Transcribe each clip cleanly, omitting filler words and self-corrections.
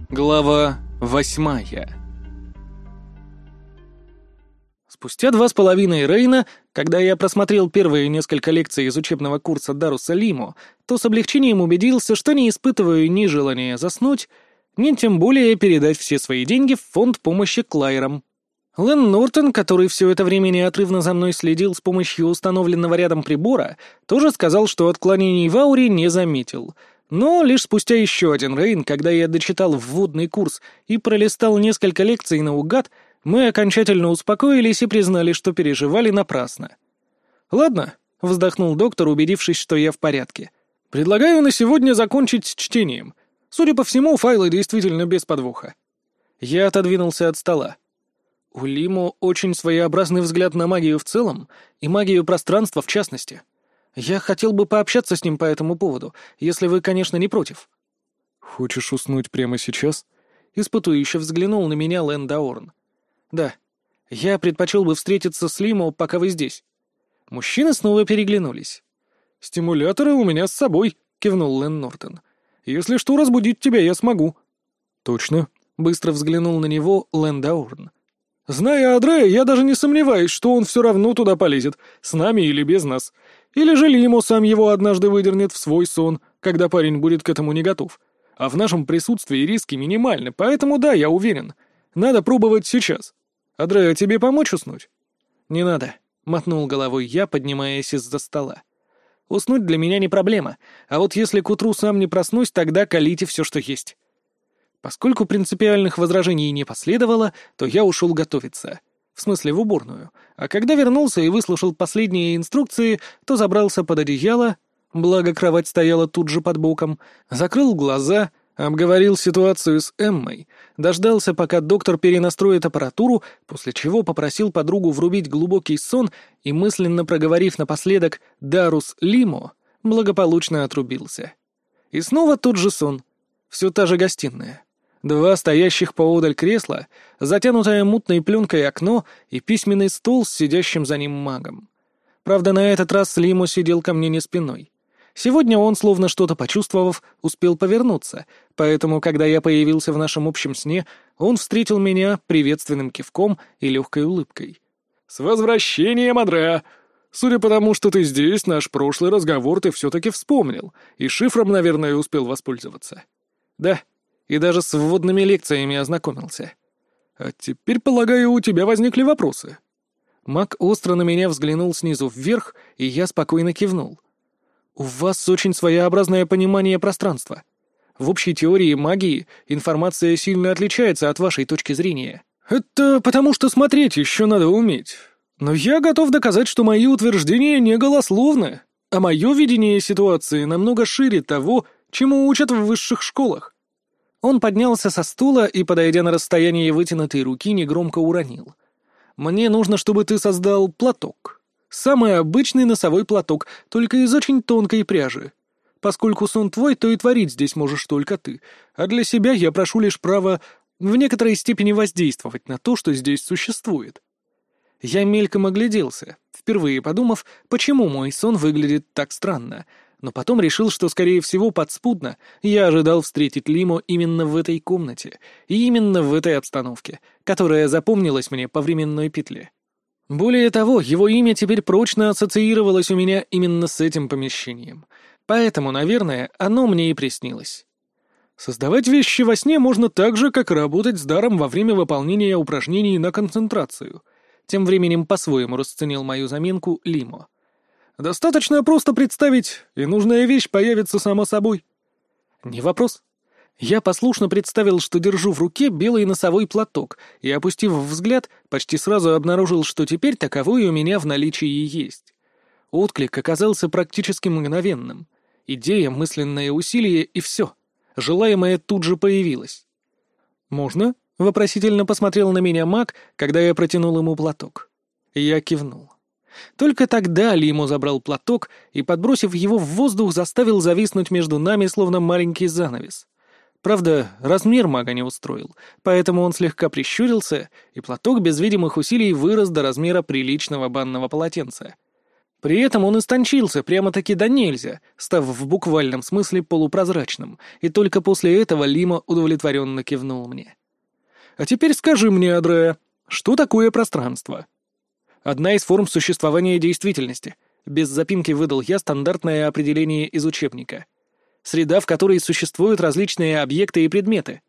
Глава 8. Спустя 2,5 Рейна, когда я просмотрел первые несколько лекций из учебного курса Даруса Лимо, то с облегчением убедился, что не испытываю ни желания заснуть, ни тем более передать все свои деньги в фонд помощи Клайерам. Лэн Нортон, который все это время неотрывно за мной следил с помощью установленного рядом прибора, тоже сказал, что отклонений в ауре не заметил. Но лишь спустя еще один Рейн, когда я дочитал вводный курс и пролистал несколько лекций наугад, мы окончательно успокоились и признали, что переживали напрасно. «Ладно», — вздохнул доктор, убедившись, что я в порядке. «Предлагаю на сегодня закончить с чтением. Судя по всему, файлы действительно без подвоха». Я отодвинулся от стола. У Лимо очень своеобразный взгляд на магию в целом и магию пространства в частности. Я хотел бы пообщаться с ним по этому поводу, если вы, конечно, не против. «Хочешь уснуть прямо сейчас?» — испытующе взглянул на меня Лэн Даорн. «Да. Я предпочел бы встретиться с Лимо, пока вы здесь». Мужчины снова переглянулись. «Стимуляторы у меня с собой», — кивнул Лэн Нортон. «Если что, разбудить тебя я смогу». «Точно», — быстро взглянул на него Лэн Даорн. «Зная Адрея, я даже не сомневаюсь, что он все равно туда полезет, с нами или без нас. Или же Лимо сам его однажды выдернет в свой сон, когда парень будет к этому не готов. А в нашем присутствии риски минимальны, поэтому да, я уверен. Надо пробовать сейчас. Адрея, тебе помочь уснуть?» «Не надо», — мотнул головой я, поднимаясь из-за стола. «Уснуть для меня не проблема, а вот если к утру сам не проснусь, тогда колите все, что есть». Поскольку принципиальных возражений не последовало, то я ушел готовиться. В смысле, в уборную. А когда вернулся и выслушал последние инструкции, то забрался под одеяло, благо кровать стояла тут же под боком, закрыл глаза, обговорил ситуацию с Эммой, дождался, пока доктор перенастроит аппаратуру, после чего попросил подругу врубить глубокий сон и, мысленно проговорив напоследок «Дарус Лимо», благополучно отрубился. И снова тот же сон. Все та же гостиная. 2 стоящих поодаль кресла, затянутое мутной пленкой окно и письменный стол с сидящим за ним магом. Правда, на этот раз Лимо сидел ко мне не спиной. Сегодня он, словно что-то почувствовав, успел повернуться, поэтому, когда я появился в нашем общем сне, он встретил меня приветственным кивком и легкой улыбкой. «С возвращением, Адреа! Судя по тому, что ты здесь, наш прошлый разговор ты все-таки вспомнил, и шифром, наверное, успел воспользоваться». «Да». И даже с вводными лекциями ознакомился. А теперь, полагаю, у тебя возникли вопросы. Маг остро на меня взглянул снизу вверх, и я спокойно кивнул. У вас очень своеобразное понимание пространства. В общей теории магии информация сильно отличается от вашей точки зрения. Это потому что смотреть еще надо уметь. Но я готов доказать, что мои утверждения не голословны, а мое видение ситуации намного шире того, чему учат в высших школах. Он поднялся со стула и, подойдя на расстояние вытянутой руки, негромко уронил. «Мне нужно, чтобы ты создал платок. Самый обычный носовой платок, только из очень тонкой пряжи. Поскольку сон твой, то и творить здесь можешь только ты, а для себя я прошу лишь право в некоторой степени воздействовать на то, что здесь существует». Я мельком огляделся, впервые подумав, почему мой сон выглядит так странно, но потом решил, что, скорее всего, подспудно я ожидал встретить Лимо именно в этой комнате и именно в этой обстановке, которая запомнилась мне по временной петле. Более того, его имя теперь прочно ассоциировалось у меня именно с этим помещением, поэтому, наверное, оно мне и приснилось. Создавать вещи во сне можно так же, как работать с даром во время выполнения упражнений на концентрацию. Тем временем по-своему расценил мою заминку Лимо. Достаточно просто представить, и нужная вещь появится сама собой. Не вопрос. Я послушно представил, что держу в руке белый носовой платок, и, опустив взгляд, почти сразу обнаружил, что теперь таковой у меня в наличии есть. Отклик оказался практически мгновенным. Идея, мысленное усилие и все. Желаемое тут же появилось. «Можно?» — вопросительно посмотрел на меня маг, когда я протянул ему платок. Я кивнул. Только тогда Лимо забрал платок и, подбросив его в воздух, заставил зависнуть между нами, словно маленький занавес. Правда, размер мага не устроил, поэтому он слегка прищурился, и платок без видимых усилий вырос до размера приличного банного полотенца. При этом он истончился прямо-таки до нельзя, став в буквальном смысле полупрозрачным, и только после этого Лимо удовлетворенно кивнул мне. «А теперь скажи мне, Адреа, что такое пространство?» «Одна из форм существования действительности», — без запинки выдал я стандартное определение из учебника. «Среда, в которой существуют различные объекты и предметы».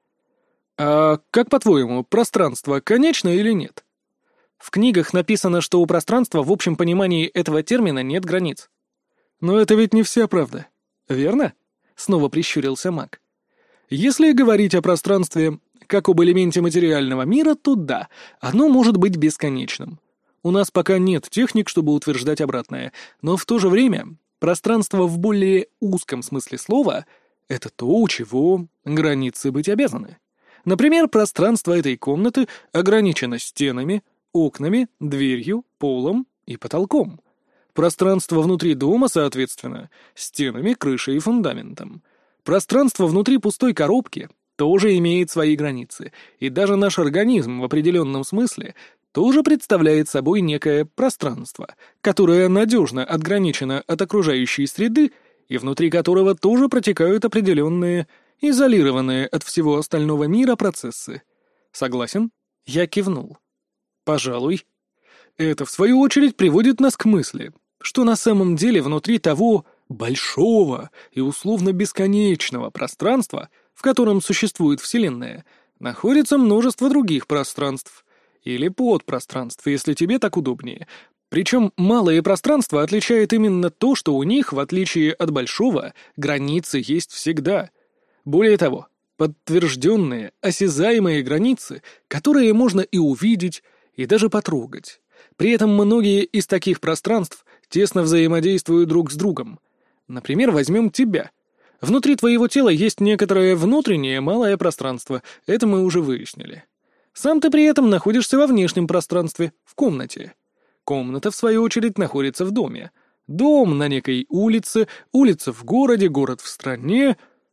«А как, по-твоему, пространство конечно или нет?» «В книгах написано, что у пространства в общем понимании этого термина нет границ». «Но это ведь не вся правда, верно?» — снова прищурился маг. «Если говорить о пространстве как об элементе материального мира, то да, оно может быть бесконечным. У нас пока нет техник, чтобы утверждать обратное, но в то же время пространство в более узком смысле слова — это то, у чего границы быть обязаны. Например, пространство этой комнаты ограничено стенами, окнами, дверью, полом и потолком. Пространство внутри дома, соответственно, стенами, крышей и фундаментом. Пространство внутри пустой коробки тоже имеет свои границы, и даже наш организм в определенном смысле тоже представляет собой некое пространство, которое надежно отграничено от окружающей среды и внутри которого тоже протекают определенные, изолированные от всего остального мира процессы. Согласен? Я кивнул. Пожалуй. Это, в свою очередь, приводит нас к мысли, что на самом деле внутри того большого и условно бесконечного пространства, в котором существует Вселенная, находится множество других пространств. Или подпространств, если тебе так удобнее. Причем малые пространства отличает именно то, что у них, в отличие от большого, границы есть всегда. Более того, подтвержденные, осязаемые границы, которые можно и увидеть, и даже потрогать. При этом многие из таких пространств тесно взаимодействуют друг с другом. Например, возьмем тебя. Внутри твоего тела есть некоторое внутреннее малое пространство, это мы уже выяснили. Сам ты при этом находишься во внешнем пространстве, в комнате. Комната, в свою очередь, находится в доме. Дом на некой улице, улица в городе, город в стране.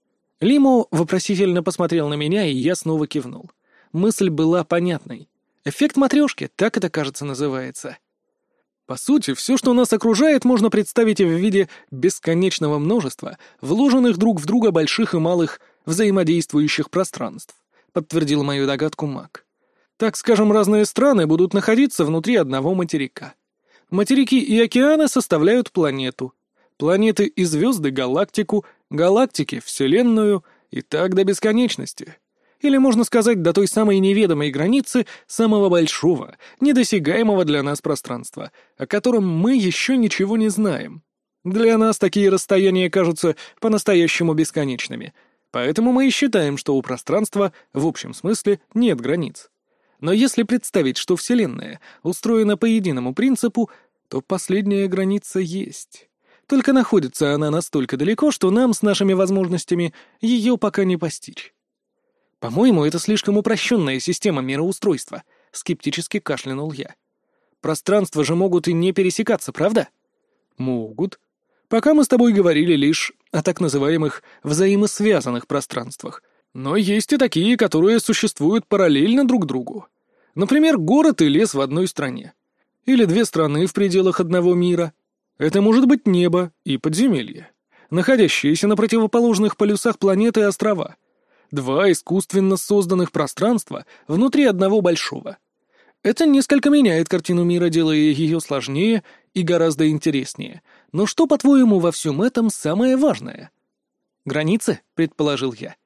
Лимо вопросительно посмотрел на меня, и я снова кивнул. Мысль была понятной. Эффект матрешки, так это, кажется, называется. По сути, все, что нас окружает, можно представить в виде бесконечного множества, вложенных друг в друга больших и малых взаимодействующих пространств, подтвердил мою догадку маг. Так скажем, разные страны будут находиться внутри одного материка. Материки и океаны составляют планету. Планеты и звезды — галактику, галактики — Вселенную, и так до бесконечности. Или, можно сказать, до той самой неведомой границы самого большого, недосягаемого для нас пространства, о котором мы еще ничего не знаем. Для нас такие расстояния кажутся по-настоящему бесконечными, поэтому мы и считаем, что у пространства в общем смысле нет границ. Но если представить, что Вселенная устроена по единому принципу, то последняя граница есть. Только находится она настолько далеко, что нам с нашими возможностями ее пока не постичь. «По-моему, это слишком упрощенная система мироустройства», — скептически кашлянул я. «Пространства же могут и не пересекаться, правда?» «Могут. Пока мы с тобой говорили лишь о так называемых взаимосвязанных пространствах. Но есть и такие, которые существуют параллельно друг другу. Например, город и лес в одной стране. Или две страны в пределах одного мира. Это может быть небо и подземелье, находящиеся на противоположных полюсах планеты острова. Два искусственно созданных пространства внутри одного большого. Это несколько меняет картину мира, делая ее сложнее и гораздо интереснее. Но что, по-твоему, во всем этом самое важное? «Границы», — предположил я.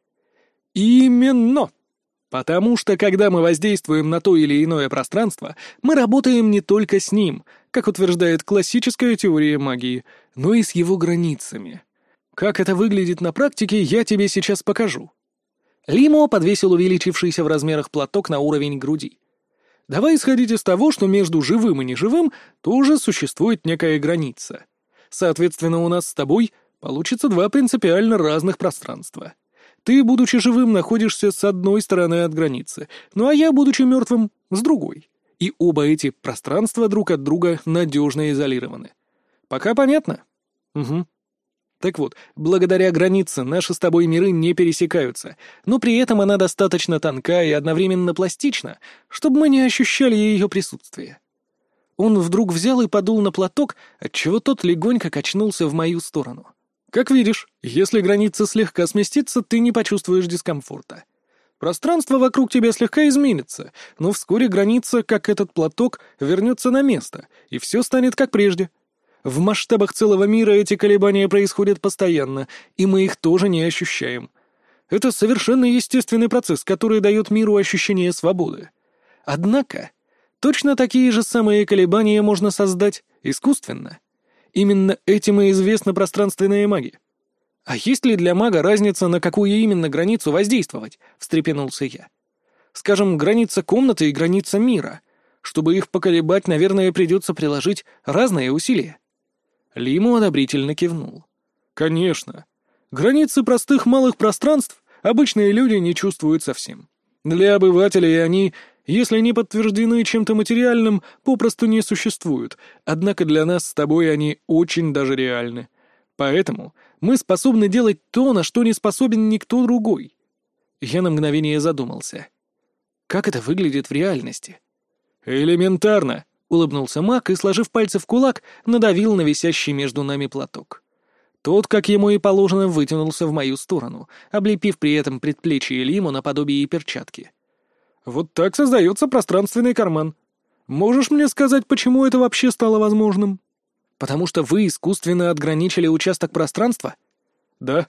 «Именно. Потому что, когда мы воздействуем на то или иное пространство, мы работаем не только с ним, как утверждает классическая теория магии, но и с его границами. Как это выглядит на практике, я тебе сейчас покажу». Лимо подвесил увеличившийся в размерах платок на уровень груди. «Давай исходить из того, что между живым и неживым тоже существует некая граница. Соответственно, у нас с тобой получится два принципиально разных пространства. Ты, будучи живым, находишься с одной стороны от границы, ну а я, будучи мертвым, с другой. И оба эти пространства друг от друга надежно изолированы. Пока понятно?» «Угу». Так вот, благодаря границе наши с тобой миры не пересекаются, но при этом она достаточно тонка и одновременно пластична, чтобы мы не ощущали ее присутствие. Он вдруг взял и подул на платок, отчего тот легонько качнулся в мою сторону. Как видишь, если граница слегка сместится, ты не почувствуешь дискомфорта. Пространство вокруг тебя слегка изменится, но вскоре граница, как этот платок, вернется на место, и все станет как прежде. В масштабах целого мира эти колебания происходят постоянно, и мы их тоже не ощущаем. Это совершенно естественный процесс, который дает миру ощущение свободы. Однако, точно такие же самые колебания можно создать искусственно. Именно этим и известна пространственная магия. «А есть ли для мага разница, на какую именно границу воздействовать?» — встрепенулся я. «Скажем, граница комнаты и граница мира. Чтобы их поколебать, наверное, придется приложить разные усилия». Лиму одобрительно кивнул. «Конечно. Границы простых малых пространств обычные люди не чувствуют совсем. Для обывателей они, если не подтверждены чем-то материальным, попросту не существуют, однако для нас с тобой они очень даже реальны. Поэтому мы способны делать то, на что не способен никто другой». Я на мгновение задумался. Как это выглядит в реальности? «Элементарно», — улыбнулся маг и, сложив пальцы в кулак, надавил на висящий между нами платок. Тот, как ему и положено, вытянулся в мою сторону, облепив при этом предплечье Лиму наподобие перчатки. «Вот так создается пространственный карман. Можешь мне сказать, почему это вообще стало возможным?» «Потому что вы искусственно отграничили участок пространства?» «Да.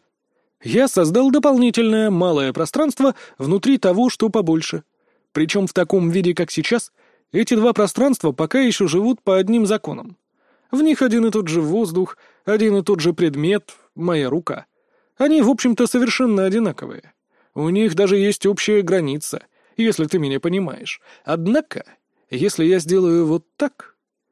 Я создал дополнительное малое пространство внутри того, что побольше. Причем в таком виде, как сейчас, эти два пространства пока еще живут по одним законам. В них один и тот же воздух, один и тот же предмет, моя рука. Они, в общем-то, совершенно одинаковые. У них даже есть общая граница, если ты меня понимаешь. Однако, если я сделаю вот так...»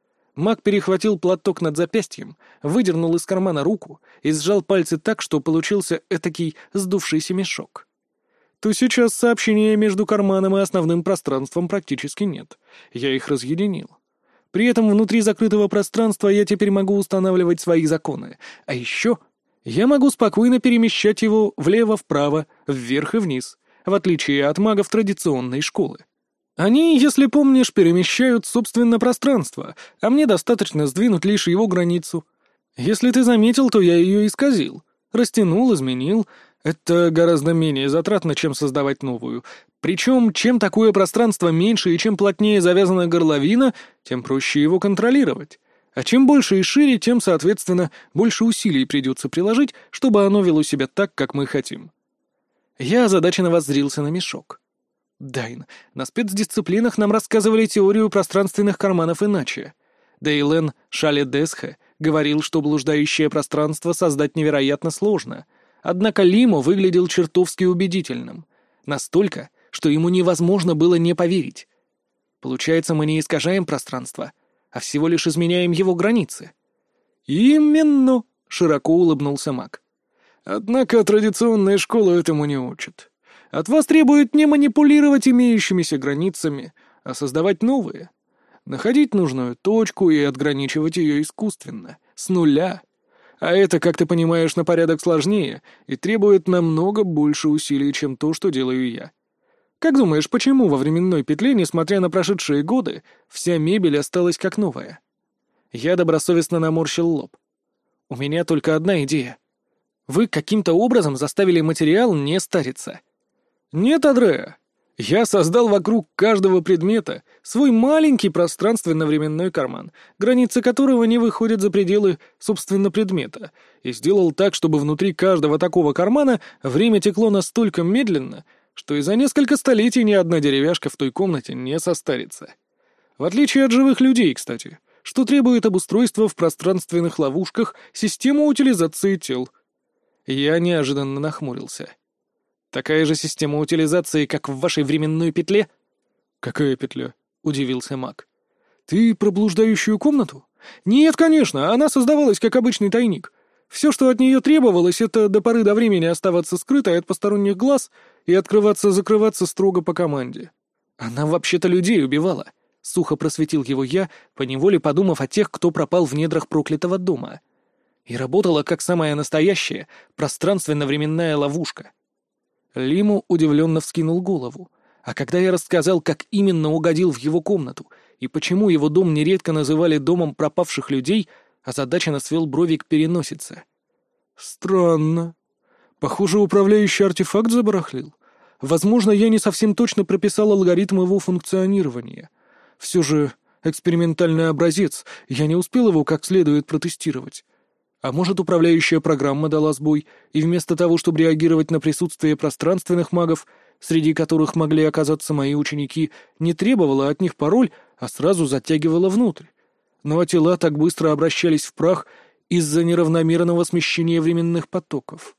Маг перехватил платок над запястьем, выдернул из кармана руку и сжал пальцы так, что получился этакий сдувшийся мешок. То сейчас сообщения между карманом и основным пространством практически нет. Я их разъединил. При этом внутри закрытого пространства я теперь могу устанавливать свои законы. А еще я могу спокойно перемещать его влево-вправо, вверх и вниз, в отличие от магов традиционной школы. Они, если помнишь, перемещают, собственно, пространство, а мне достаточно сдвинуть лишь его границу. Если ты заметил, то я ее исказил. Растянул, изменил. Это гораздо менее затратно, чем создавать новую. Причем, чем такое пространство меньше и чем плотнее завязана горловина, тем проще его контролировать. А чем больше и шире, тем, соответственно, больше усилий придется приложить, чтобы оно вело себя так, как мы хотим. Я озадаченно воззрился на мешок. Дайн, на спецдисциплинах нам рассказывали теорию пространственных карманов иначе. Дейлен Шаледесхе говорил, что блуждающее пространство создать невероятно сложно. Однако Лимо выглядел чертовски убедительным. Настолько, что ему невозможно было не поверить. Получается, мы не искажаем пространство, а всего лишь изменяем его границы. «Именно!» — широко улыбнулся маг. «Однако традиционная школа этому не учит. От вас требует не манипулировать имеющимися границами, а создавать новые. Находить нужную точку и отграничивать ее искусственно, с нуля. А это, как ты понимаешь, на порядок сложнее и требует намного больше усилий, чем то, что делаю я. Как думаешь, почему во временной петле, несмотря на прошедшие годы, вся мебель осталась как новая?» Я добросовестно наморщил лоб. «У меня только одна идея. Вы каким-то образом заставили материал не стариться». «Нет, Адреа. Я создал вокруг каждого предмета свой маленький пространственно-временной карман, границы которого не выходят за пределы, собственно, предмета, и сделал так, чтобы внутри каждого такого кармана время текло настолько медленно, что и за несколько столетий ни одна деревяшка в той комнате не состарится. В отличие от живых людей, кстати, что требует обустройства в пространственных ловушках системы утилизации тел». Я неожиданно нахмурился. «Такая же система утилизации, как в вашей временной петле?» «Какая петля?» — удивился маг. «Ты про блуждающую комнату?» «Нет, конечно, она создавалась как обычный тайник. Все, что от нее требовалось, это до поры до времени оставаться скрытой от посторонних глаз и открываться-закрываться строго по команде». «Она вообще-то людей убивала», — сухо просветил его я, поневоле подумав о тех, кто пропал в недрах проклятого дома. «И работала как самая настоящая пространственно-временная ловушка». Лиму удивленно вскинул голову, а когда я рассказал, как именно угодил в его комнату И почему его дом нередко называли домом пропавших людей, озадаченно свел брови к переносице. Странно. Похоже, управляющий артефакт забарахлил. Возможно, я не совсем точно прописал алгоритм его функционирования. Все же экспериментальный образец, я не успел его как следует протестировать. А может, управляющая программа дала сбой, и вместо того, чтобы реагировать на присутствие пространственных магов, среди которых могли оказаться мои ученики, не требовала от них пароль, а сразу затягивала внутрь. Ну а тела так быстро обращались в прах из-за неравномерного смещения временных потоков.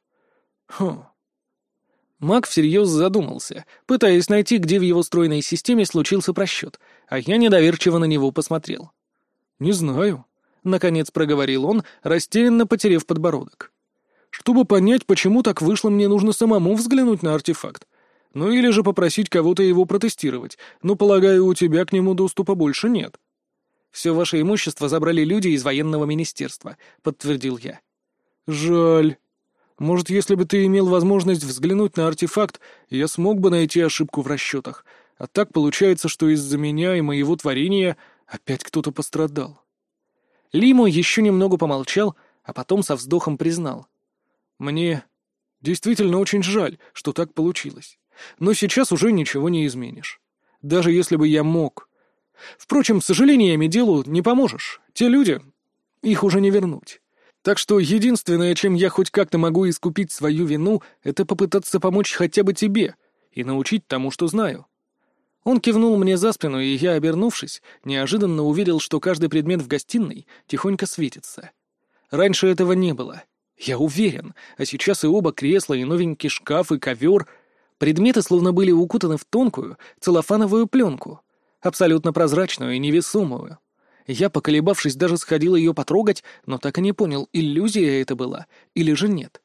Маг всерьез задумался, пытаясь найти, где в его стройной системе случился просчет, а я недоверчиво на него посмотрел. «Не знаю», — наконец проговорил он, растерянно потеряв подбородок. «Чтобы понять, почему так вышло, мне нужно самому взглянуть на артефакт. Ну или же попросить кого-то его протестировать, но, полагаю, у тебя к нему доступа больше нет». «Все ваше имущество забрали люди из военного министерства», — подтвердил я. «Жаль. Может, если бы ты имел возможность взглянуть на артефакт, я смог бы найти ошибку в расчетах. А так получается, что из-за меня и моего творения опять кто-то пострадал». Лимо еще немного помолчал, а потом со вздохом признал. «Мне действительно очень жаль, что так получилось. Но сейчас уже ничего не изменишь. Даже если бы я мог. Впрочем, сожалениями делу не поможешь. Те люди, их уже не вернуть. Так что единственное, чем я хоть как-то могу искупить свою вину, это попытаться помочь хотя бы тебе и научить тому, что знаю». Он кивнул мне за спину, и я, обернувшись, неожиданно увидел, что каждый предмет в гостиной тихонько светится. Раньше этого не было. Я уверен, а сейчас и оба кресла, и новенький шкаф, и ковер. Предметы словно были укутаны в тонкую целлофановую пленку, абсолютно прозрачную и невесомую. Я, поколебавшись, даже сходил ее потрогать, но так и не понял, иллюзия это была или же нет.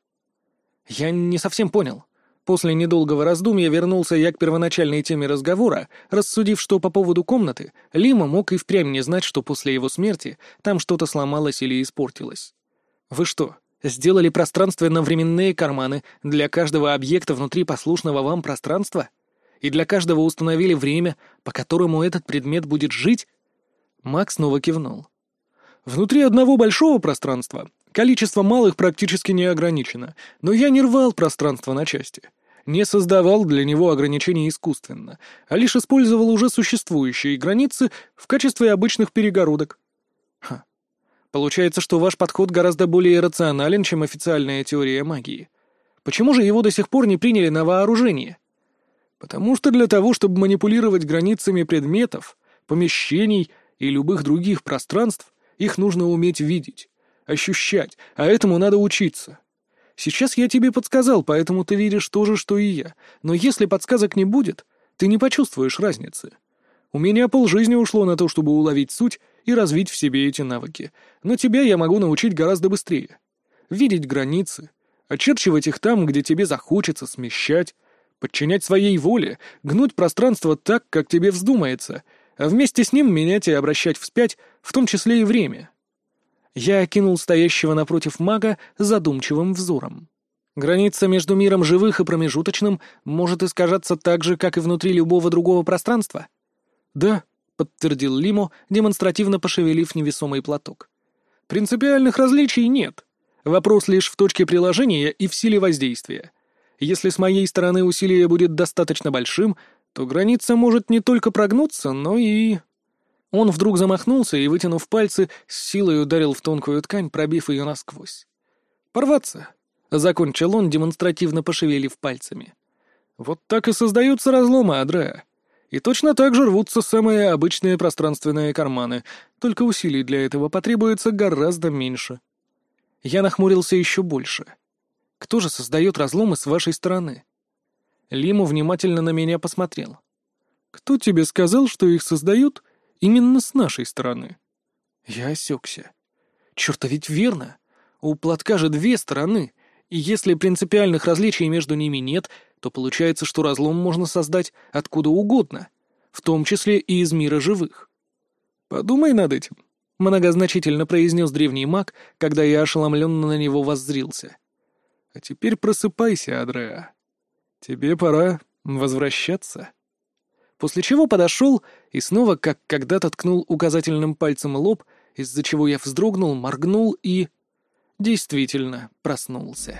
Я не совсем понял. После недолгого раздумья вернулся я к первоначальной теме разговора, рассудив, что по поводу комнаты Лима мог и впрямь не знать, что после его смерти там что-то сломалось или испортилось. «Вы что, сделали пространственно-временные карманы для каждого объекта внутри послушного вам пространства? И для каждого установили время, по которому этот предмет будет жить?» Маг снова кивнул. «Внутри одного большого пространства количество малых практически не ограничено, но я не рвал пространство на части, не создавал для него ограничений искусственно, а лишь использовал уже существующие границы в качестве обычных перегородок». Получается, что ваш подход гораздо более рационален, чем официальная теория магии. Почему же его до сих пор не приняли на вооружение? Потому что для того, чтобы манипулировать границами предметов, помещений и любых других пространств, их нужно уметь видеть, ощущать, а этому надо учиться. Сейчас я тебе подсказал, поэтому ты видишь то же, что и я, но если подсказок не будет, ты не почувствуешь разницы. У меня полжизни ушло на то, чтобы уловить суть и развить в себе эти навыки, но тебя я могу научить гораздо быстрее. Видеть границы, очерчивать их там, где тебе захочется, смещать, подчинять своей воле, гнуть пространство так, как тебе вздумается, а вместе с ним менять и обращать вспять, в том числе и время. Я окинул стоящего напротив мага задумчивым взором. Граница между миром живых и промежуточным может искажаться так же, как и внутри любого другого пространства? «Да», — подтвердил Лимо, демонстративно пошевелив невесомый платок. «Принципиальных различий нет. Вопрос лишь в точке приложения и в силе воздействия. Если с моей стороны усилие будет достаточно большим, то граница может не только прогнуться, но и...» Он вдруг замахнулся и, вытянув пальцы, с силой ударил в тонкую ткань, пробив ее насквозь. «Порваться», — закончил он, демонстративно пошевелив пальцами. «Вот так и создаются разломы, Адреа. И точно так же рвутся самые обычные пространственные карманы, только усилий для этого потребуется гораздо меньше». Я нахмурился еще больше. «Кто же создает разломы с вашей стороны?» Лиму внимательно на меня посмотрел. «Кто тебе сказал, что их создают именно с нашей стороны?» Я осекся. «Черт, а ведь верно. У платка же две стороны, и если принципиальных различий между ними нет, то получается, что разлом можно создать откуда угодно, в том числе и из мира живых». «Подумай над этим», — многозначительно произнес древний маг, когда я ошеломленно на него воззрился. «А теперь просыпайся, Адреа. Тебе пора возвращаться». после чего подошел и снова, как когда-то, ткнул указательным пальцем лоб, из-за чего я вздрогнул, моргнул и... действительно проснулся.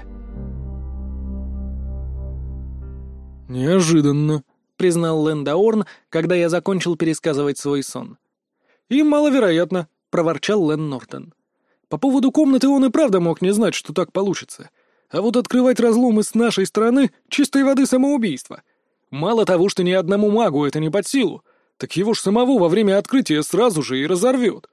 «Неожиданно», — признал Лэндаорн, когда я закончил пересказывать свой сон. «И маловероятно», — проворчал Лэн Нортон. «По поводу комнаты он и правда мог не знать, что так получится. А вот открывать разломы с нашей стороны — чистой воды самоубийство. Мало того, что ни одному магу это не под силу, так его ж самого во время открытия сразу же и разорвет».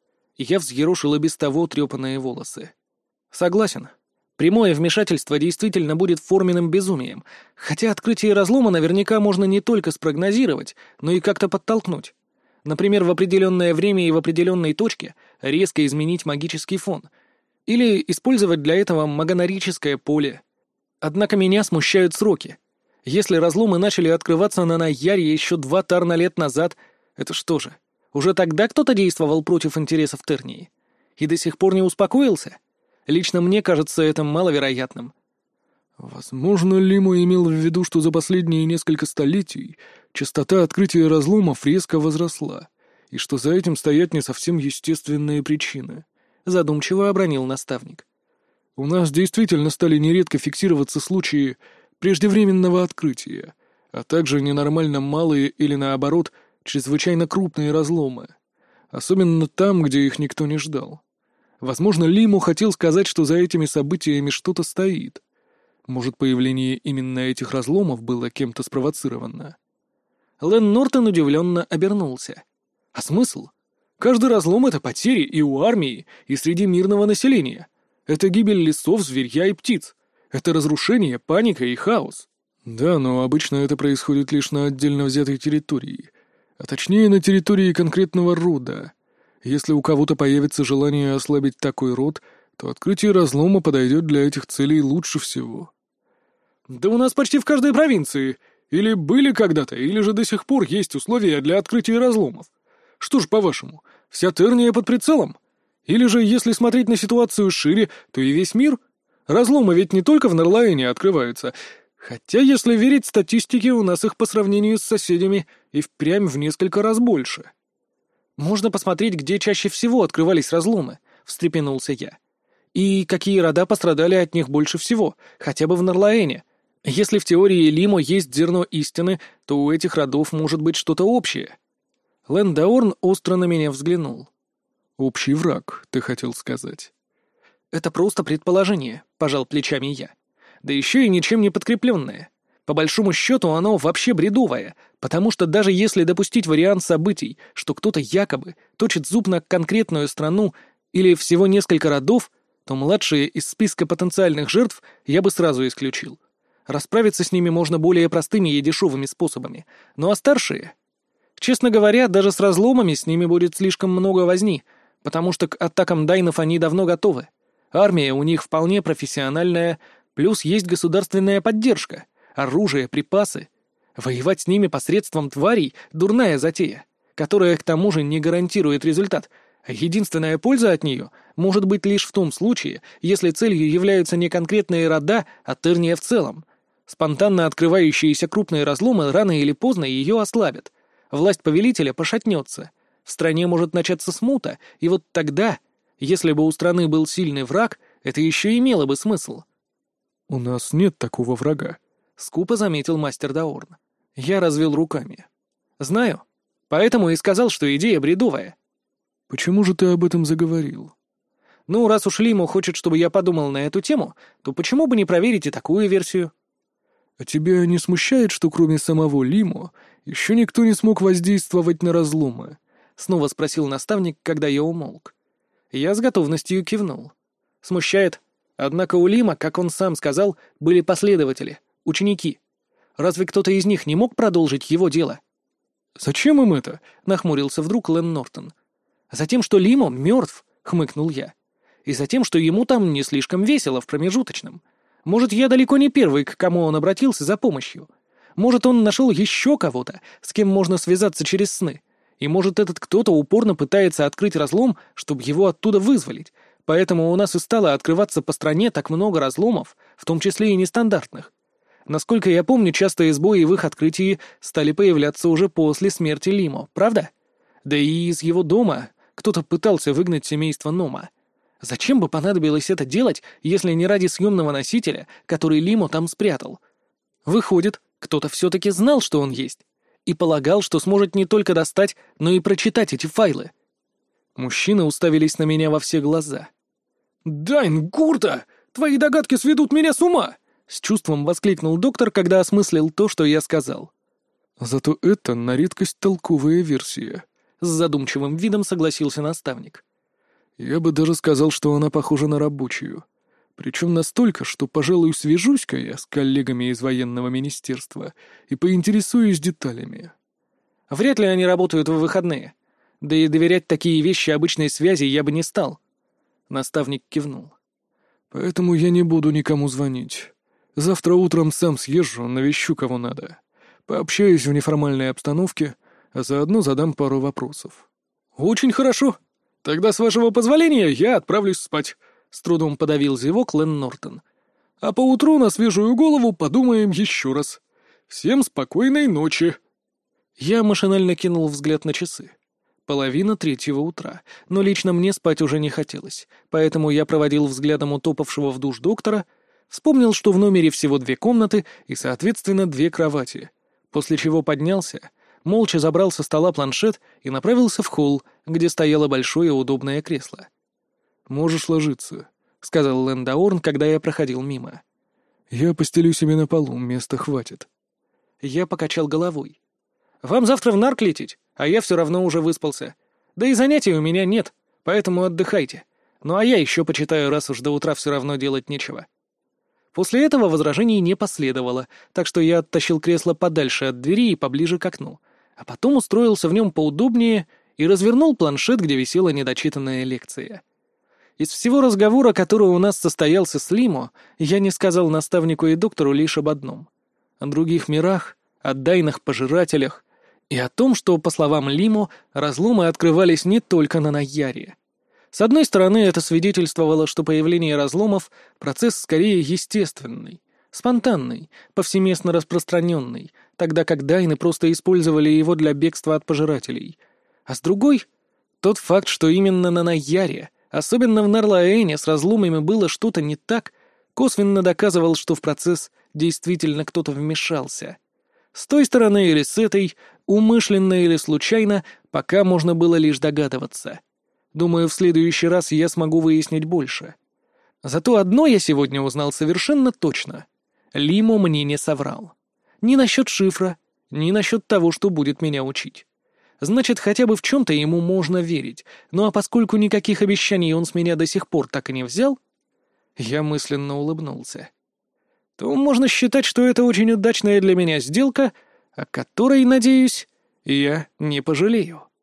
Я взъерошил и без того трепанные волосы. «Согласен. Прямое вмешательство действительно будет форменным безумием, хотя открытие разлома наверняка можно не только спрогнозировать, но и как-то подтолкнуть. Например, в определенное время и в определенной точке резко изменить магический фон. Или использовать для этого магонорическое поле. Однако меня смущают сроки. Если разломы начали открываться на Наяре еще 2 тарна лет назад, это что же, уже тогда кто-то действовал против интересов Тернии? И до сих пор не успокоился? Лично мне кажется это маловероятным. Возможно, Лимо имел в виду, что за последние несколько столетий частота открытия разломов резко возросла, и что за этим стоят не совсем естественные причины. Задумчиво обронил наставник. У нас действительно стали нередко фиксироваться случаи преждевременного открытия, а также ненормально малые или, наоборот, чрезвычайно крупные разломы. Особенно там, где их никто не ждал. Возможно, Лимо хотел сказать, что за этими событиями что-то стоит. Может, появление именно этих разломов было кем-то спровоцировано? Лэн Нортон удивленно обернулся. А смысл? Каждый разлом — это потери и у армии, и среди мирного населения. Это гибель лесов, зверья и птиц. Это разрушение, паника и хаос. Да, но обычно это происходит лишь на отдельно взятой территории. А точнее, на территории конкретного рода. Если у кого-то появится желание ослабить такой род, то открытие разлома подойдет для этих целей лучше всего. Да у нас почти в каждой провинции. Или были когда-то, или же до сих пор есть условия для открытия разломов. Что ж, по-вашему, вся Терния под прицелом? Или же, если смотреть на ситуацию шире, то и весь мир? Разломы ведь не только в Нерлаэне открываются. Хотя, если верить статистике, у нас их по сравнению с соседями и впрямь в несколько раз больше. «Можно посмотреть, где чаще всего открывались разломы», — встрепенулся я. «И какие рода пострадали от них больше всего, хотя бы в Нерлаэне. Если в теории Лимо есть зерно истины, то у этих родов может быть что-то общее». Лэндаорн остро на меня взглянул. «Общий враг, ты хотел сказать?» «Это просто предположение», — пожал плечами я. «Да еще и ничем не подкрепленное. По большому счету оно вообще бредовое, потому что даже если допустить вариант событий, что кто-то якобы точит зуб на конкретную страну или всего несколько родов, то младшие из списка потенциальных жертв я бы сразу исключил. Расправиться с ними можно более простыми и дешевыми способами. Ну а старшие? Честно говоря, даже с разломами с ними будет слишком много возни, потому что к атакам дайнов они давно готовы. Армия у них вполне профессиональная, плюс есть государственная поддержка, оружие, припасы. Воевать с ними посредством тварей — дурная затея, которая к тому же не гарантирует результат, а единственная польза от нее может быть лишь в том случае, если целью являются не конкретные рода, а Терния в целом. Спонтанно открывающиеся крупные разломы рано или поздно ее ослабят. Власть повелителя пошатнется. В стране может начаться смута, и вот тогда, если бы у страны был сильный враг, это еще имело бы смысл. «У нас нет такого врага», — скупо заметил мастер Даорн. Я развел руками. «Знаю. Поэтому и сказал, что идея бредовая». «Почему же ты об этом заговорил?» «Ну, раз уж Лимо хочет, чтобы я подумал на эту тему, то почему бы не проверить и такую версию?» «А тебя не смущает, что кроме самого Лимо еще никто не смог воздействовать на разломы?» — снова спросил наставник, когда я умолк. Я с готовностью кивнул. «Смущает. Однако у Лима, как он сам сказал, были последователи, ученики. Разве кто-то из них не мог продолжить его дело?» «Зачем им это?» — нахмурился вдруг Лэн Нортон. «Затем, что Лимо мертв», — хмыкнул я. «И затем, что ему там не слишком весело в промежуточном. Может, я далеко не первый, к кому он обратился за помощью. Может, он нашел еще кого-то, с кем можно связаться через сны. И может, этот кто-то упорно пытается открыть разлом, чтобы его оттуда вызволить. Поэтому у нас и стало открываться по стране так много разломов, в том числе и нестандартных. Насколько я помню, частые сбои в их открытии стали появляться уже после смерти Лимо, правда? Да и из его дома кто-то пытался выгнать семейство Нома. Зачем бы понадобилось это делать, если не ради съемного носителя, который Лимо там спрятал? Выходит, кто-то все-таки знал, что он есть, и полагал, что сможет не только достать, но и прочитать эти файлы. Мужчины уставились на меня во все глаза. «Дайн, Гурта! Твои догадки сведут меня с ума!» С чувством воскликнул доктор, когда осмыслил то, что я сказал. «Зато это на редкость толковая версия», — с задумчивым видом согласился наставник. «Я бы даже сказал, что она похожа на рабочую. Причем настолько, что, пожалуй, свяжусь-ка я с коллегами из военного министерства и поинтересуюсь деталями». «Вряд ли они работают в выходные. Да и доверять такие вещи обычной связи я бы не стал». Наставник кивнул. «Поэтому я не буду никому звонить. Завтра утром сам съезжу, навещу кого надо. Пообщаюсь в неформальной обстановке, а заодно задам пару вопросов». «Очень хорошо. Тогда, с вашего позволения, я отправлюсь спать», — с трудом подавил зевок Лэн Нортон. «А поутру на свежую голову подумаем еще раз. Всем спокойной ночи». Я машинально кинул взгляд на часы. 2:30 утра, но лично мне спать уже не хотелось, поэтому я проводил взглядом утопавшего в душ доктора, вспомнил, что в номере всего 2 комнаты и, соответственно, 2 кровати, после чего поднялся, молча забрал со стола планшет и направился в холл, где стояло большое удобное кресло. «Можешь ложиться», — сказал Лэн Даорн, когда я проходил мимо. «Я постелю себе на полу, места хватит». Я покачал головой. «Вам завтра в нарк лететь, а я все равно уже выспался. Да и занятий у меня нет, поэтому отдыхайте. Ну а я еще почитаю, раз уж до утра все равно делать нечего». После этого возражений не последовало, так что я оттащил кресло подальше от двери и поближе к окну, а потом устроился в нем поудобнее и развернул планшет, где висела недочитанная лекция. Из всего разговора, который у нас состоялся с Лимо, я не сказал наставнику и доктору лишь об одном — о других мирах, о дайнах-пожирателях и о том, что, по словам Лимо, разломы открывались не только на Найяре. С одной стороны, это свидетельствовало, что появление разломов — процесс скорее естественный, спонтанный, повсеместно распространенный, тогда как дайны просто использовали его для бегства от пожирателей. А с другой — тот факт, что именно на Найяре, особенно в Нарлаэне, с разломами было что-то не так, косвенно доказывал, что в процесс действительно кто-то вмешался. С той стороны или с этой, умышленно или случайно, пока можно было лишь догадываться. Думаю, в следующий раз я смогу выяснить больше. Зато одно я сегодня узнал совершенно точно. Лимо мне не соврал. Ни насчет шифра, ни насчет того, что будет меня учить. Значит, хотя бы в чем-то ему можно верить. Ну а поскольку никаких обещаний он с меня до сих пор так и не взял, я мысленно улыбнулся. То можно считать, что это очень удачная для меня сделка, о которой, надеюсь, я не пожалею.